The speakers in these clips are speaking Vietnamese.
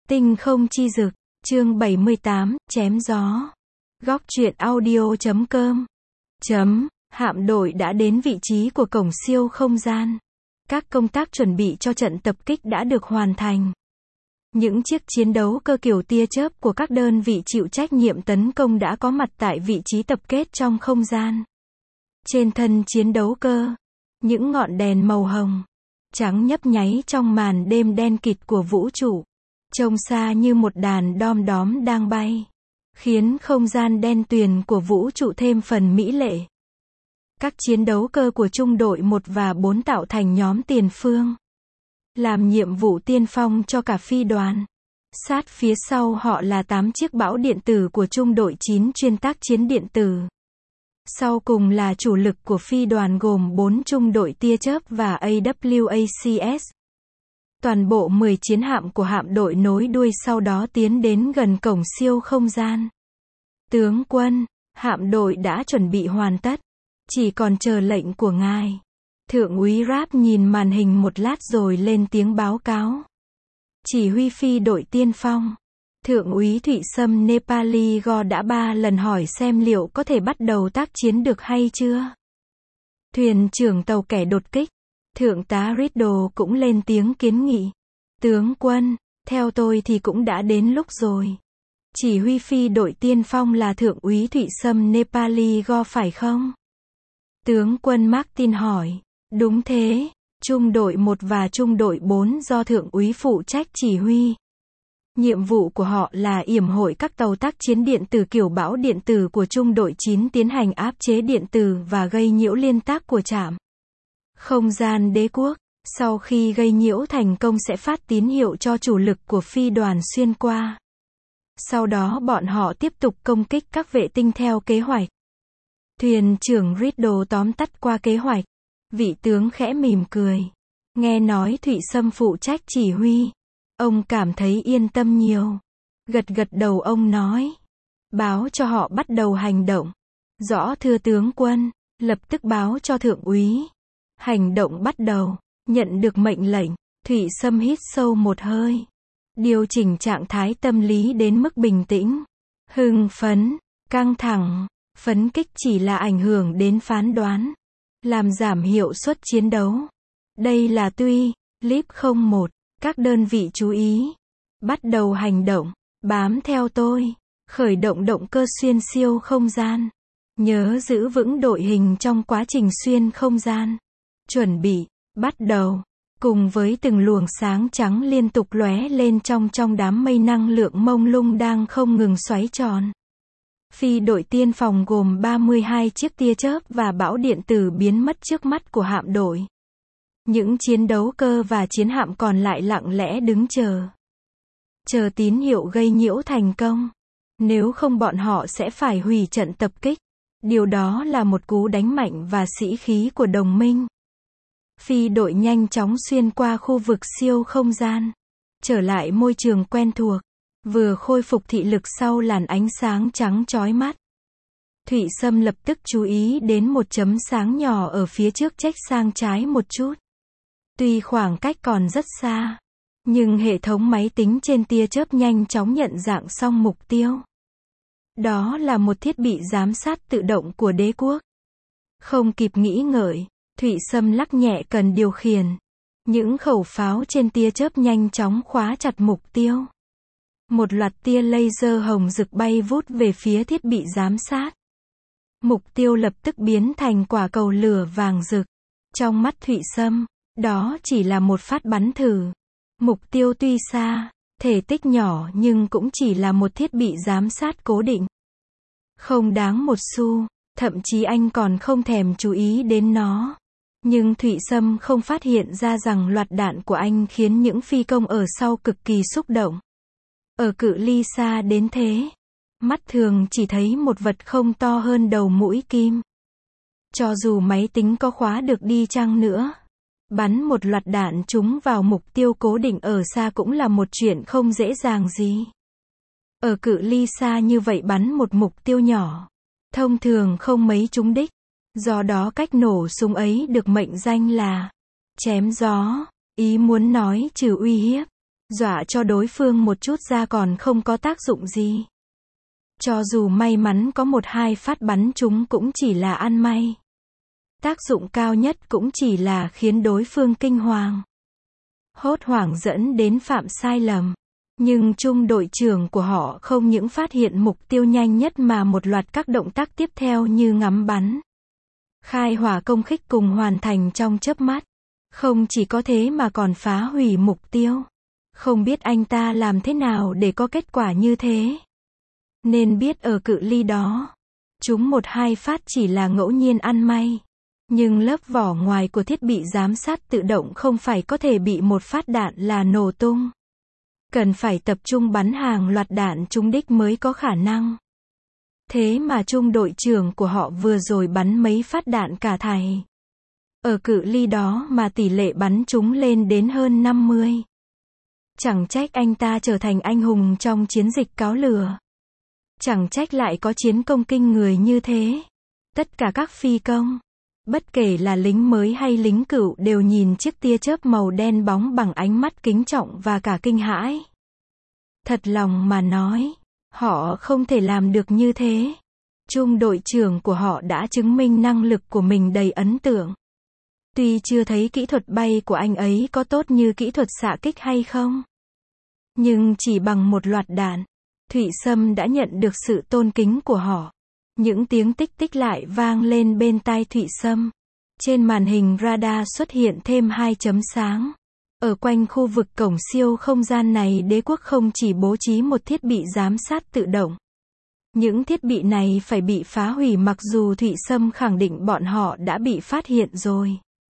Tinh không chi dực, chương 78, chém gió. Góc truyện audio.com. Hạm đội đã đến vị trí của cổng siêu không gian. Các công tác chuẩn bị cho trận tập kích đã được hoàn thành. Những chiếc chiến đấu cơ kiểu tia chớp của các đơn vị chịu trách nhiệm tấn công đã có mặt tại vị trí tập kết trong không gian. Trên thân chiến đấu cơ, những ngọn đèn màu hồng, trắng nhấp nháy trong màn đêm đen kịt của vũ trụ. Trông xa như một đàn đom đóm đang bay, khiến không gian đen tuyền của vũ trụ thêm phần mỹ lệ. Các chiến đấu cơ của trung đội 1 và 4 tạo thành nhóm tiền phương, làm nhiệm vụ tiên phong cho cả phi đoàn. Sát phía sau họ là 8 chiếc bão điện tử của trung đội 9 chuyên tác chiến điện tử. Sau cùng là chủ lực của phi đoàn gồm 4 trung đội tia chớp và AWACS. Toàn bộ 10 chiến hạm của hạm đội nối đuôi sau đó tiến đến gần cổng siêu không gian. Tướng quân, hạm đội đã chuẩn bị hoàn tất, chỉ còn chờ lệnh của ngài. Thượng úy Rap nhìn màn hình một lát rồi lên tiếng báo cáo. Chỉ huy phi đội tiên phong, Thượng úy Thụy Sâm Nepali Go đã 3 lần hỏi xem liệu có thể bắt đầu tác chiến được hay chưa. Thuyền trưởng tàu kẻ đột kích, Thượng tá Riddle cũng lên tiếng kiến nghị. Tướng quân, theo tôi thì cũng đã đến lúc rồi. Chỉ huy phi đội tiên phong là Thượng úy Thụy Sâm Nepali Go phải không? Tướng quân Martin hỏi. Đúng thế, trung đội 1 và trung đội 4 do Thượng úy phụ trách chỉ huy. Nhiệm vụ của họ là yểm hội các tàu tác chiến điện tử kiểu bão điện tử của trung đội 9 tiến hành áp chế điện tử và gây nhiễu liên tác của trạm không gian đế quốc. Sau khi gây nhiễu thành công sẽ phát tín hiệu cho chủ lực của phi đoàn xuyên qua. Sau đó bọn họ tiếp tục công kích các vệ tinh theo kế hoạch. Thuyền trưởng Riddle tóm tắt qua kế hoạch. Vị tướng khẽ mỉm cười. Nghe nói Thụy Sâm phụ trách chỉ huy, ông cảm thấy yên tâm nhiều. Gật gật đầu ông nói. Báo cho họ bắt đầu hành động. Rõ thưa tướng quân, lập tức báo cho thượng úy. Hành động bắt đầu. Nhận được mệnh lệnh, Thụy Sâm hít sâu một hơi. Điều chỉnh trạng thái tâm lý đến mức bình tĩnh. Hưng phấn, căng thẳng, phấn kích chỉ là ảnh hưởng đến phán đoán, làm giảm hiệu suất chiến đấu. Đây là tuy, Lip 01, các đơn vị chú ý. Bắt đầu hành động, bám theo tôi, khởi động động cơ xuyên siêu không gian. Nhớ giữ vững đội hình trong quá trình xuyên không gian. Chuẩn bị, bắt đầu. Cùng với từng luồng sáng trắng liên tục lóe lên trong đám mây năng lượng mông lung đang không ngừng xoáy tròn. Phi đội tiên phòng gồm 32 chiếc tia chớp và bão điện tử biến mất trước mắt của hạm đội. Những chiến đấu cơ và chiến hạm còn lại lặng lẽ đứng chờ. Chờ tín hiệu gây nhiễu thành công. Nếu không bọn họ sẽ phải hủy trận tập kích. Điều đó là một cú đánh mạnh và sĩ khí của đồng minh. Phi đội nhanh chóng xuyên qua khu vực siêu không gian. Trở lại môi trường quen thuộc. Vừa khôi phục thị lực sau làn ánh sáng trắng chói mắt. Thụy Sâm lập tức chú ý đến một chấm sáng nhỏ ở phía trước chếch sang trái một chút. Tuy khoảng cách còn rất xa, nhưng hệ thống máy tính trên tia chớp nhanh chóng nhận dạng xong mục tiêu. Đó là một thiết bị giám sát tự động của đế quốc. Không kịp nghĩ ngợi, Thụy Sâm lắc nhẹ cần điều khiển. Những khẩu pháo trên tia chớp nhanh chóng khóa chặt mục tiêu. Một loạt tia laser hồng rực bay vút về phía thiết bị giám sát. Mục tiêu lập tức biến thành quả cầu lửa vàng rực. Trong mắt Thụy Sâm, đó chỉ là một phát bắn thử. Mục tiêu tuy xa, thể tích nhỏ nhưng cũng chỉ là một thiết bị giám sát cố định. Không đáng một xu, thậm chí anh còn không thèm chú ý đến nó. Nhưng Thụy Sâm không phát hiện ra rằng loạt đạn của anh khiến những phi công ở sau cực kỳ xúc động. Ở cự ly xa đến thế, mắt thường chỉ thấy một vật không to hơn đầu mũi kim. Cho dù máy tính có khóa được đi chăng nữa, bắn một loạt đạn trúng vào mục tiêu cố định ở xa cũng là một chuyện không dễ dàng gì. Ở cự ly xa như vậy bắn một mục tiêu nhỏ, thông thường không mấy trúng đích. Do đó cách nổ súng ấy được mệnh danh là chém gió, ý muốn nói trừ uy hiếp, Dọa cho đối phương một chút ra còn không có tác dụng gì. Cho dù may mắn có 1-2 phát bắn trúng cũng chỉ là ăn may. Tác dụng cao nhất cũng chỉ là khiến đối phương kinh hoàng, hốt hoảng dẫn đến phạm sai lầm. Nhưng trung đội trưởng của họ không những phát hiện mục tiêu nhanh nhất mà một loạt các động tác tiếp theo như ngắm bắn, khai hỏa công kích cùng hoàn thành trong chớp mắt. Không chỉ có thế mà còn phá hủy mục tiêu. Không biết anh ta làm thế nào để có kết quả như thế. Nên biết ở cự ly đó, chúng 1-2 phát chỉ là ngẫu nhiên ăn may. Nhưng lớp vỏ ngoài của thiết bị giám sát tự động không phải có thể bị một phát đạn là nổ tung. Cần phải tập trung bắn hàng loạt đạn trúng đích mới có khả năng. Thế mà trung đội trưởng của họ vừa rồi bắn mấy phát đạn cả thảy. Ở cự ly đó mà tỷ lệ bắn trúng lên đến hơn 50. Chẳng trách anh ta trở thành anh hùng trong chiến dịch cáo lửa. Chẳng trách lại có chiến công kinh người như thế. Tất cả các phi công, bất kể là lính mới hay lính cựu đều nhìn chiếc tia chớp màu đen bóng bằng ánh mắt kính trọng và cả kinh hãi. Thật lòng mà nói, họ không thể làm được như thế. Trung đội trưởng của họ đã chứng minh năng lực của mình đầy ấn tượng. Tuy chưa thấy kỹ thuật bay của anh ấy có tốt như kỹ thuật xạ kích hay không, nhưng chỉ bằng một loạt đạn, Thụy Sâm đã nhận được sự tôn kính của họ. Những tiếng tích tích lại vang lên bên tai Thụy Sâm. Trên màn hình radar xuất hiện thêm 2 chấm sáng. Ở quanh khu vực cổng siêu không gian này, Đế quốc không chỉ bố trí một thiết bị giám sát tự động. Những thiết bị này phải bị phá hủy mặc dù Thụy Sâm khẳng định bọn họ đã bị phát hiện rồi.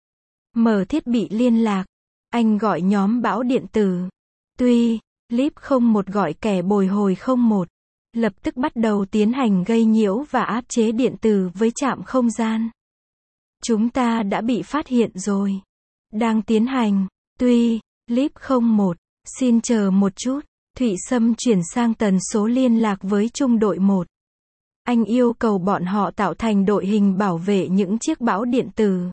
Mở thiết bị liên lạc. Anh gọi nhóm bão điện tử. Tuy, Lip 01 gọi kẻ bồi hồi 01. Lập tức bắt đầu tiến hành gây nhiễu và áp chế điện tử với trạm không gian. Chúng ta đã bị phát hiện rồi. Đang tiến hành. Tuy, Lip 01, xin chờ một chút. Thụy Sâm chuyển sang tần số liên lạc với trung đội 1. Anh yêu cầu bọn họ tạo thành đội hình bảo vệ những chiếc bão điện tử.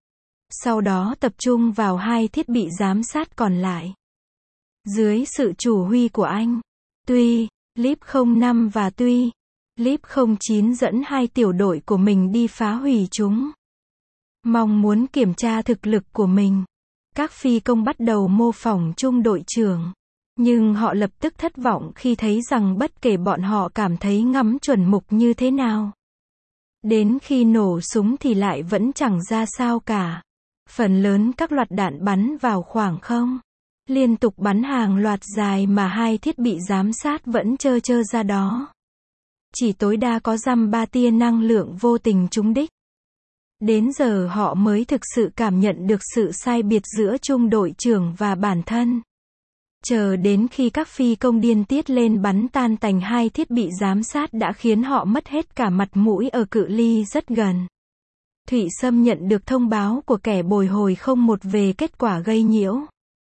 Sau đó tập trung vào 2 thiết bị giám sát còn lại. Dưới sự chủ huy của anh, Tuy, Lip 05 và Tuy, Lip 09 dẫn 2 tiểu đội của mình đi phá hủy chúng. Mong muốn kiểm tra thực lực của mình. Các phi công bắt đầu mô phỏng trung đội trưởng. Nhưng họ lập tức thất vọng khi thấy rằng bất kể bọn họ cảm thấy ngắm chuẩn mục như thế nào, đến khi nổ súng thì lại vẫn chẳng ra sao cả. Phần lớn các loạt đạn bắn vào khoảng không. Liên tục bắn hàng loạt dài mà 2 thiết bị giám sát vẫn trơ ra đó. Chỉ tối đa có dăm 3 tia năng lượng vô tình trúng đích. Đến giờ họ mới thực sự cảm nhận được sự sai biệt giữa trung đội trưởng và bản thân. Chờ đến khi các phi công điên tiết lên bắn tan tành 2 thiết bị giám sát đã khiến họ mất hết cả mặt mũi ở cự ly rất gần. Thụy Sâm nhận được thông báo của kẻ bồi hồi 01 về kết quả gây nhiễu.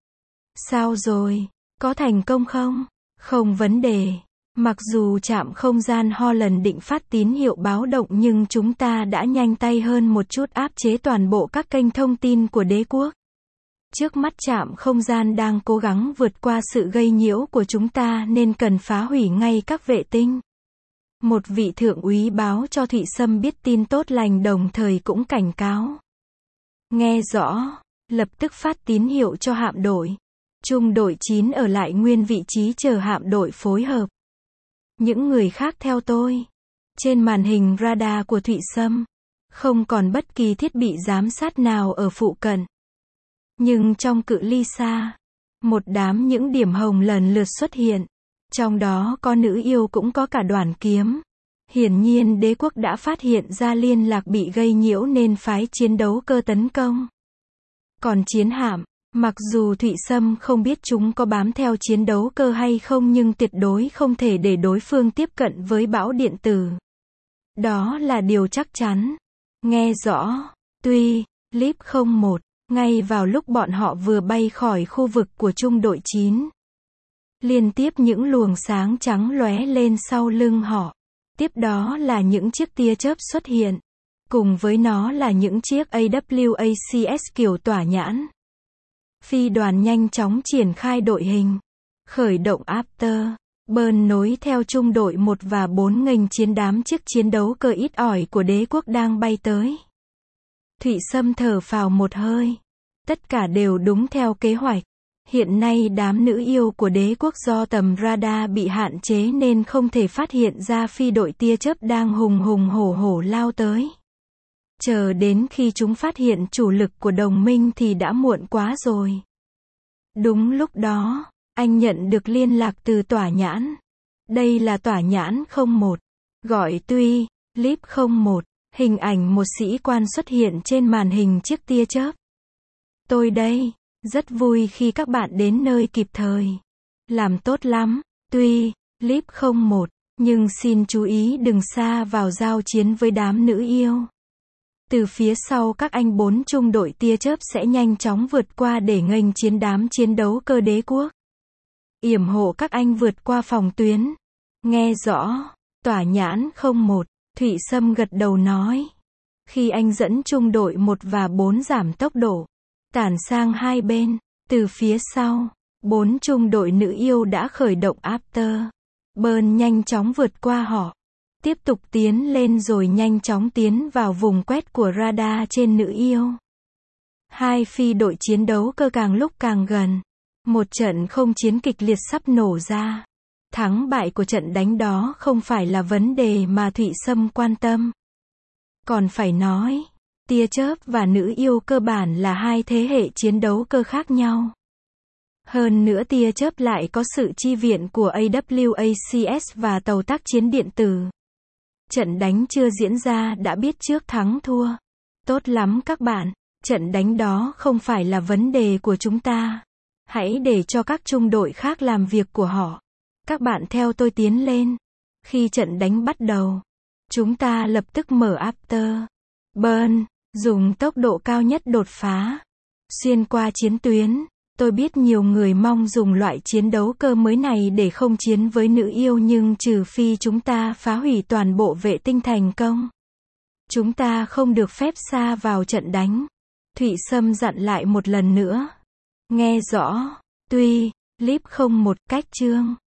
Sao rồi? Có thành công không? Không vấn đề. Mặc dù trạm không gian Holland định phát tín hiệu báo động nhưng chúng ta đã nhanh tay hơn một chút áp chế toàn bộ các kênh thông tin của đế quốc. Trước mắt trạm không gian đang cố gắng vượt qua sự gây nhiễu của chúng ta nên cần phá hủy ngay các vệ tinh. Một vị thượng úy báo cho Thụy Sâm biết tin tốt lành đồng thời cũng cảnh cáo. Nghe rõ, lập tức phát tín hiệu cho hạm đội. Trung đội 9 ở lại nguyên vị trí chờ hạm đội phối hợp. Những người khác theo tôi. Trên màn hình radar của Thụy Sâm, không còn bất kỳ thiết bị giám sát nào ở phụ cận. Nhưng trong cự ly xa, một đám những điểm hồng lần lượt xuất hiện. Trong đó có nữ yêu cũng có cả đoàn kiếm. Hiển nhiên đế quốc đã phát hiện ra liên lạc bị gây nhiễu nên phái chiến đấu cơ tấn công. Còn chiến hạm, mặc dù Thụy Sâm không biết chúng có bám theo chiến đấu cơ hay không nhưng tuyệt đối không thể để đối phương tiếp cận với bão điện tử. Đó là điều chắc chắn. Nghe rõ. Tuy, Lip 01, ngay vào lúc bọn họ vừa bay khỏi khu vực của trung đội 9. Liên tiếp những luồng sáng trắng lóe lên sau lưng họ. Tiếp đó là những chiếc tia chớp xuất hiện. Cùng với nó là những chiếc AWACS kiểu tỏa nhãn. Phi đoàn nhanh chóng triển khai đội hình. Khởi động After Burn nối theo trung đội 1 và 4 nghênh chiến đám chiếc chiến đấu cơ ít ỏi của đế quốc đang bay tới. Thụy Sâm thở phào một hơi. Tất cả đều đúng theo kế hoạch. Hiện nay đám nữ yêu của đế quốc do tầm radar bị hạn chế nên không thể phát hiện ra phi đội tia chớp đang hùng hùng hổ hổ lao tới. Chờ đến khi chúng phát hiện chủ lực của đồng minh thì đã muộn quá rồi. Đúng lúc đó, anh nhận được liên lạc từ tỏa nhãn. Đây là tỏa nhãn 01. Gọi Tuy, Líp 01. Hình ảnh một sĩ quan xuất hiện trên màn hình chiếc tia chớp. Tôi đây, rất vui khi các bạn đến nơi kịp thời. Làm tốt lắm, Tuy, Líp 01. Nhưng xin chú ý đừng sa vào giao chiến với đám nữ yêu. Từ phía sau các anh 4 trung đội tia chớp sẽ nhanh chóng vượt qua để nghênh chiến đám chiến đấu cơ đế quốc. Yểm hộ các anh vượt qua phòng tuyến. Nghe rõ, tỏa nhãn 01. Thụy Sâm gật đầu nói. Khi anh dẫn trung đội 1 và 4 giảm tốc độ, tản sang hai bên, từ phía sau, 4 trung đội nữ yêu đã khởi động After Burn nhanh chóng vượt qua họ. Tiếp tục tiến lên rồi nhanh chóng tiến vào vùng quét của radar trên nữ yêu. Hai phi đội chiến đấu cơ càng lúc càng gần. Một trận không chiến kịch liệt sắp nổ ra. Thắng bại của trận đánh đó không phải là vấn đề mà Thụy Sâm quan tâm. Còn phải nói, tia chớp và nữ yêu cơ bản là hai thế hệ chiến đấu cơ khác nhau. Hơn nữa tia chớp lại có sự chi viện của AWACS và tàu tác chiến điện tử. Trận đánh chưa diễn ra đã biết trước thắng thua. Tốt lắm các bạn, trận đánh đó không phải là vấn đề của chúng ta. Hãy để cho các trung đội khác làm việc của họ. Các bạn theo tôi tiến lên. Khi trận đánh bắt đầu, chúng ta lập tức mở After Burn, dùng tốc độ cao nhất đột phá. Xuyên qua chiến tuyến. Tôi biết nhiều người mong dùng loại chiến đấu cơ mới này để không chiến với nữ yêu nhưng trừ phi chúng ta phá hủy toàn bộ vệ tinh thành công. Chúng ta không được phép sa vào trận đánh. Thụy Sâm dặn lại một lần nữa. Nghe rõ, Tuy, Líp 01 cách chương.